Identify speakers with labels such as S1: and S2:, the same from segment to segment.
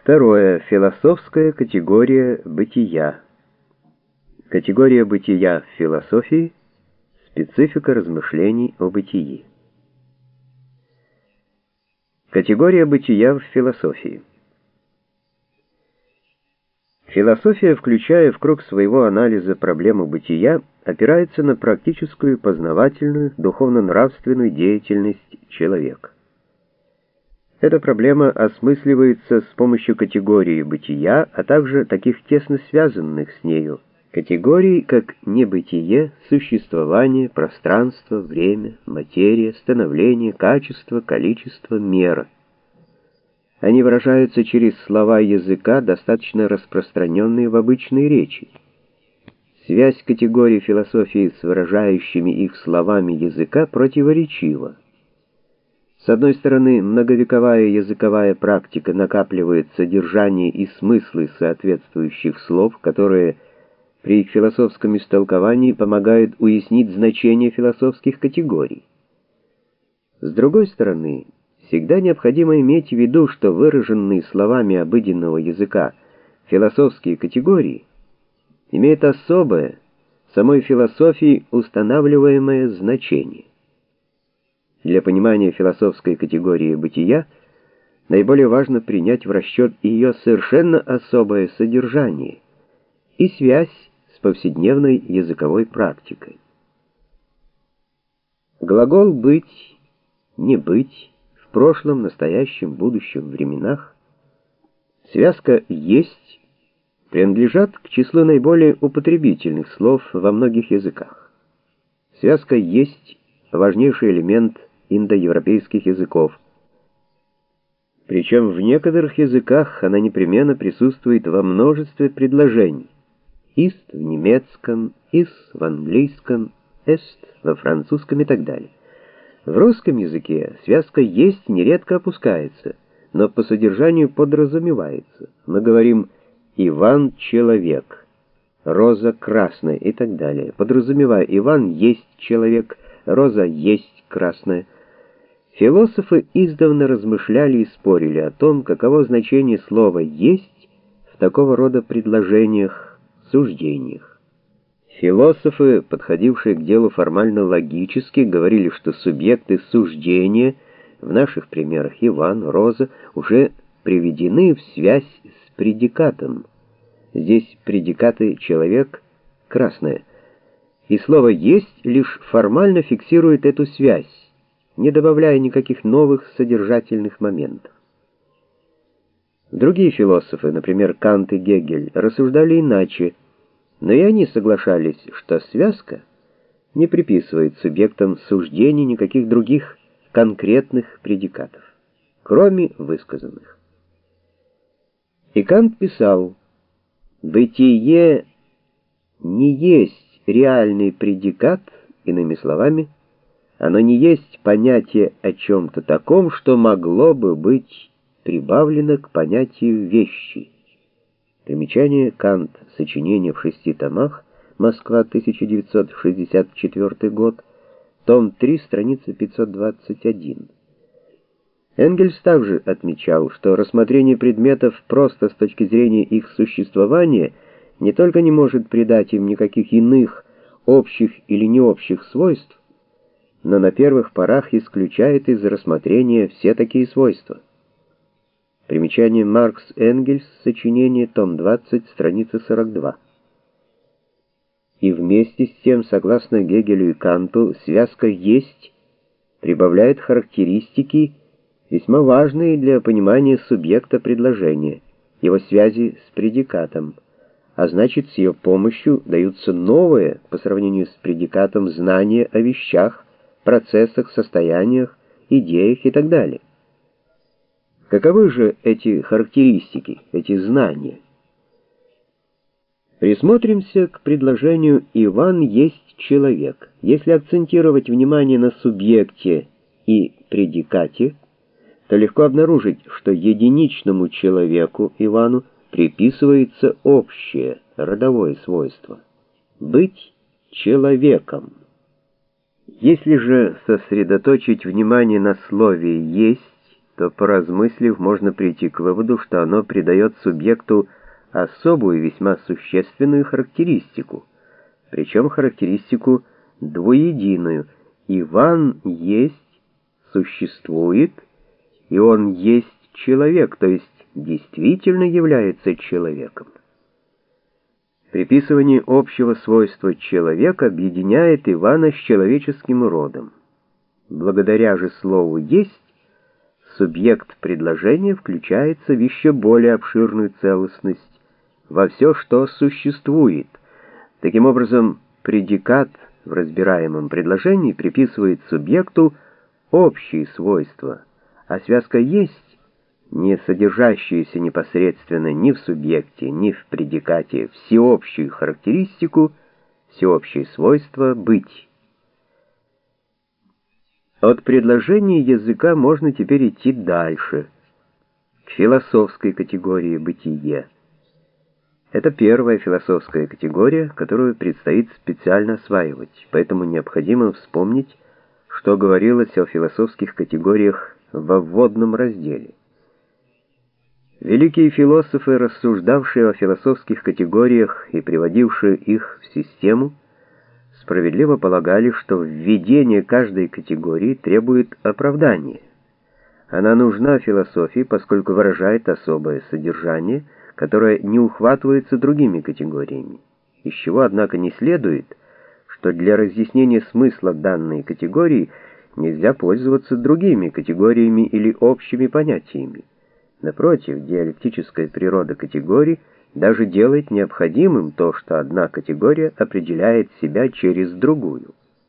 S1: Второе. Философская категория бытия. Категория бытия в философии. Специфика размышлений о бытии. Категория бытия в философии. Философия, включая в круг своего анализа проблему бытия, опирается на практическую, познавательную, духовно-нравственную деятельность человека. Эта проблема осмысливается с помощью категории бытия, а также таких тесно связанных с нею категорий, как небытие, существование, пространство, время, материя, становление, качество, количество, мера. Они выражаются через слова языка, достаточно распространенные в обычной речи. Связь категорий философии с выражающими их словами языка противоречива. С одной стороны, многовековая языковая практика накапливает содержание и смыслы соответствующих слов, которые при их философском истолковании помогают уяснить значение философских категорий. С другой стороны, всегда необходимо иметь в виду, что выраженные словами обыденного языка философские категории имеют особое, самой философией устанавливаемое значение. Для понимания философской категории бытия наиболее важно принять в расчет ее совершенно особое содержание и связь с повседневной языковой практикой. Глагол «быть», «не быть» в прошлом, настоящем, будущем временах, связка «есть» принадлежат к числу наиболее употребительных слов во многих языках. Связка «есть» — важнейший элемент индоевропейских языков. Причем в некоторых языках она непременно присутствует во множестве предложений. Ist в немецком, is в английском, est во французском и так далее. В русском языке связка «есть» нередко опускается, но по содержанию подразумевается. Мы говорим «Иван — человек», «Роза красная» и так далее, подразумевая «Иван есть человек», «Роза есть красная». Философы издавна размышляли и спорили о том, каково значение слова «есть» в такого рода предложениях, суждениях. Философы, подходившие к делу формально логически, говорили, что субъекты суждения, в наших примерах Иван, Роза, уже приведены в связь с предикатом. Здесь предикаты «человек», «красное». И слово «есть» лишь формально фиксирует эту связь, не добавляя никаких новых содержательных моментов. Другие философы, например, Кант и Гегель, рассуждали иначе, но и они соглашались, что связка не приписывает субъектам суждений никаких других конкретных предикатов, кроме высказанных. И Кант писал: «Бытие не есть реальный предикат, иными словами, оно не есть понятие о чем-то таком, что могло бы быть прибавлено к понятию вещи». Примечание: Кант. Сочинение в 6 томах. Москва, 1964 год. Том 3, страница 521. Энгельс также отмечал, что рассмотрение предметов просто с точки зрения их существования не только не может придать им никаких иных, общих или необщих свойств, но на первых порах исключает из рассмотрения все такие свойства. Примечание: Маркс Энгельс, сочинение, том 20, страница 42. И вместе с тем, согласно Гегелю и Канту, связка «есть» прибавляет характеристики, весьма важные для понимания субъекта предложения, его связи с предикатом, а значит, с ее помощью даются новые, по сравнению с предикатом, знания о вещах, процессах, состояниях, идеях и так далее. Каковы же эти характеристики, эти знания? Присмотримся к предложению «Иван есть человек». Если акцентировать внимание на субъекте и предикате, то легко обнаружить, что единичному человеку, Ивану, приписывается общее, родовое свойство — быть человеком. Если же сосредоточить внимание на слове «есть», то, поразмыслив, можно прийти к выводу, что оно придает субъекту особую, весьма существенную характеристику, причем характеристику двуединую. Иван есть, существует, и он есть человек, то есть действительно является человеком. Приписывание общего свойства человека объединяет Ивана с человеческим родом. Благодаря же слову «есть» субъект предложения включается в еще более обширную целостность, во все, что существует. Таким образом, предикат в разбираемом предложении приписывает субъекту общие свойства, а связка «есть», не содержащаяся непосредственно ни в субъекте, ни в предикате, всеобщую характеристику, всеобщее свойство «быть». От предложения языка можно теперь идти дальше, к философской категории «бытие». Это первая философская категория, которую предстоит специально осваивать, поэтому необходимо вспомнить, что говорилось о философских категориях во вводном разделе. Великие философы, рассуждавшие о философских категориях и приводившие их в систему, справедливо полагали, что введение каждой категории требует оправдания. Она нужна философии, поскольку выражает особое содержание, которое не ухватывается другими категориями, из чего, однако, не следует, что для разъяснения смысла данной категории нельзя пользоваться другими категориями или общими понятиями. Напротив, диалектическая природа категорий даже делает необходимым то, что одна категория определяет себя через другую.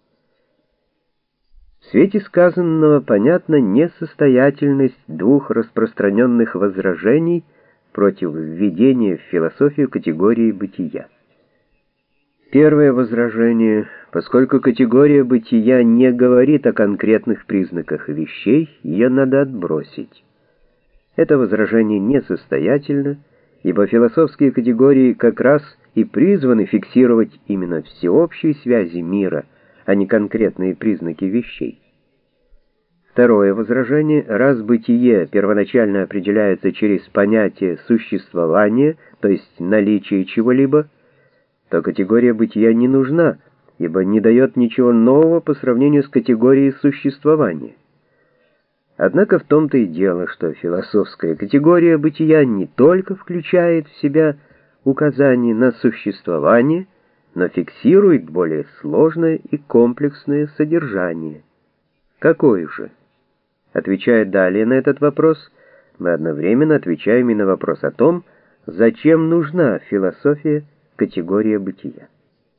S1: В свете сказанного понятна несостоятельность двух распространенных возражений против введения в философию категории бытия. Первое возражение: поскольку категория бытия не говорит о конкретных признаках вещей, ее надо отбросить. Это возражение несостоятельно, ибо философские категории как раз и призваны фиксировать именно всеобщие связи мира, а не конкретные признаки вещей. Второе возражение: раз бытие первоначально определяется через понятие существования, то есть наличие чего-либо, то категория бытия не нужна, ибо не дает ничего нового по сравнению с категорией существования. Однако в том-то и дело, что философская категория бытия не только включает в себя указание на существование, но фиксирует более сложное и комплексное содержание. Какое же? Отвечая далее на этот вопрос, мы одновременно отвечаем и на вопрос о том, зачем нужна философия категория бытия.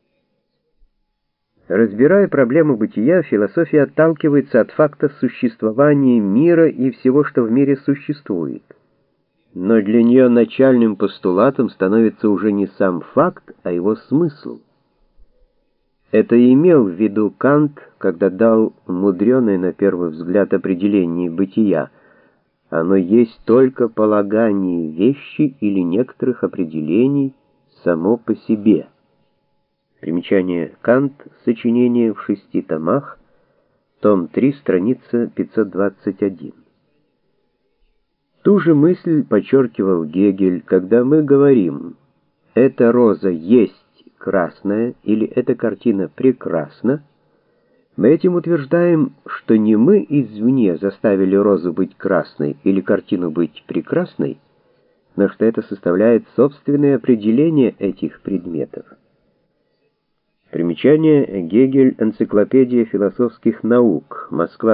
S1: Разбирая проблему бытия, философия отталкивается от факта существования мира и всего, что в мире существует. Но для нее начальным постулатом становится уже не сам факт, а его смысл. Это и имел в виду Кант, когда дал мудреное на первый взгляд определение бытия. Оно есть только полагание вещи или некоторых определений само по себе. Примечание: Кант, сочинение в 6 томах, том 3, страница 521. Ту же мысль подчеркивал Гегель, когда мы говорим «эта роза есть красная» или «эта картина прекрасна», мы этим утверждаем, что не мы извне заставили розу быть красной или картину быть прекрасной, но что это составляет собственное определение этих предметов. Примечание: Гегель, Энциклопедия философских наук, Москва,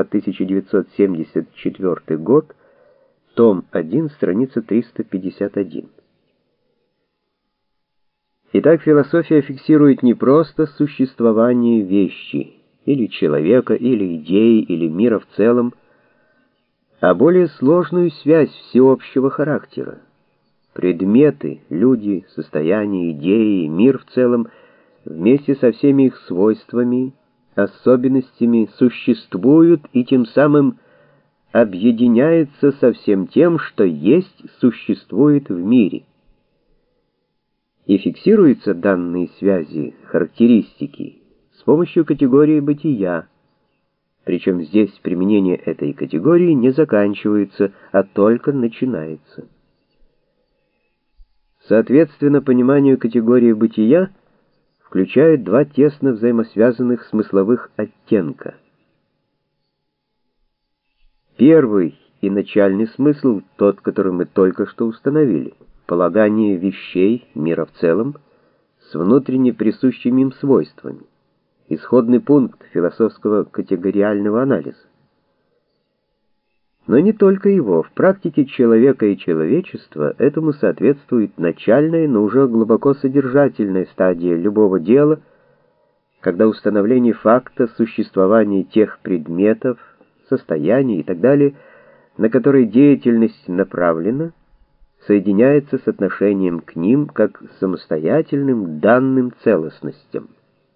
S1: 1974 год, том 1, страница 351. Итак, философия фиксирует не просто существование вещи, или человека, или идеи, или мира в целом, а более сложную связь всеобщего характера. Предметы, люди, состояния, идеи, мир в целом вместе со всеми их свойствами, особенностями существуют и тем самым объединяются со всем тем, что есть, существует в мире. И фиксируются данные связи, характеристики с помощью категории бытия, Причем здесь применение этой категории не заканчивается, а только начинается. Соответственно, пониманию категории бытия включает два тесно взаимосвязанных смысловых оттенка. Первый и начальный смысл, тот, который мы только что установили, полагание вещей, мира в целом, с внутренне присущими им свойствами, исходный пункт философского категориального анализа. Но не только его. В практике человека и человечества этому соответствует начальная, но уже глубоко содержательная стадия любого дела, когда установление факта существования тех предметов, состояний и так далее, на которые деятельность направлена, соединяется с отношением к ним как к самостоятельным данным целостностям.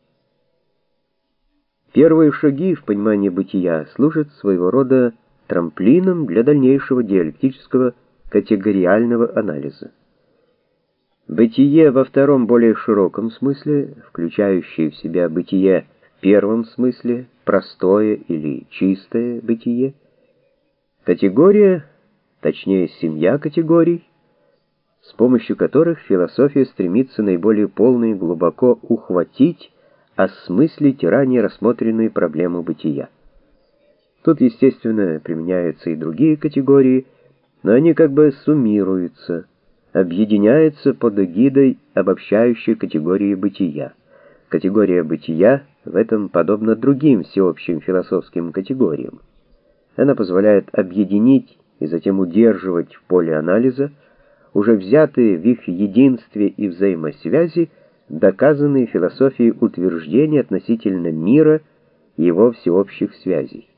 S1: Первые шаги в понимании бытия служат своего рода трамплином для дальнейшего диалектического категориального анализа. Бытие во втором более широком смысле, включающее в себя бытие в первом смысле, простое или чистое бытие, категория, точнее семья категорий, с помощью которых философия стремится наиболее полно и глубоко ухватить, осмыслить ранее рассмотренную проблему бытия. Тут, естественно, применяются и другие категории, но они как бы суммируются, объединяются под эгидой обобщающей категории бытия. Категория бытия в этом подобна другим всеобщим философским категориям. Она позволяет объединить и затем удерживать в поле анализа уже взятые в их единстве и взаимосвязи доказанные философией утверждения относительно мира и его всеобщих связей.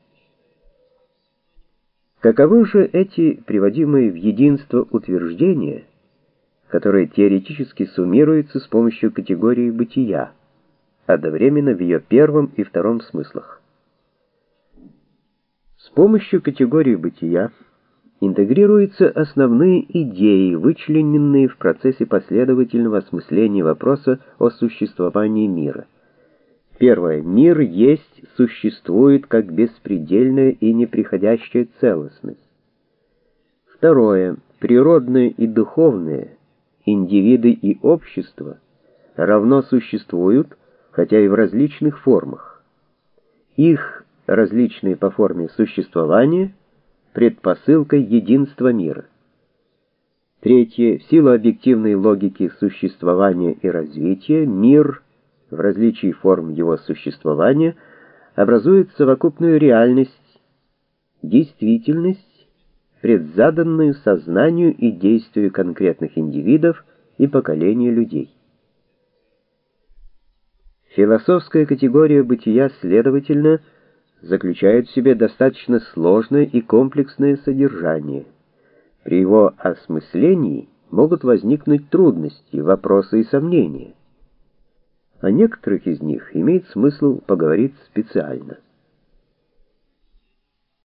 S1: Каковы же эти приводимые в единство утверждения, которые теоретически суммируются с помощью категории бытия, одновременно в ее первом и втором смыслах? С помощью категории бытия интегрируются основные идеи, вычлененные в процессе последовательного осмысления вопроса о существовании мира. Первое. Мир есть, существует как беспредельная и неприходящая целостность. Второе. Природное и духовное, индивиды и общество равно существуют, хотя и в различных формах. Их различные по форме существования предпосылкой единства мира. Третье. В силу объективной логики существования и развития мир в различии форм его существования образует совокупную реальность, действительность, предзаданную сознанию и действию конкретных индивидов и поколений людей. Философская категория бытия, следовательно, заключает в себе достаточно сложное и комплексное содержание. При его осмыслении могут возникнуть трудности, вопросы и сомнения. О некоторых из них имеет смысл поговорить специально.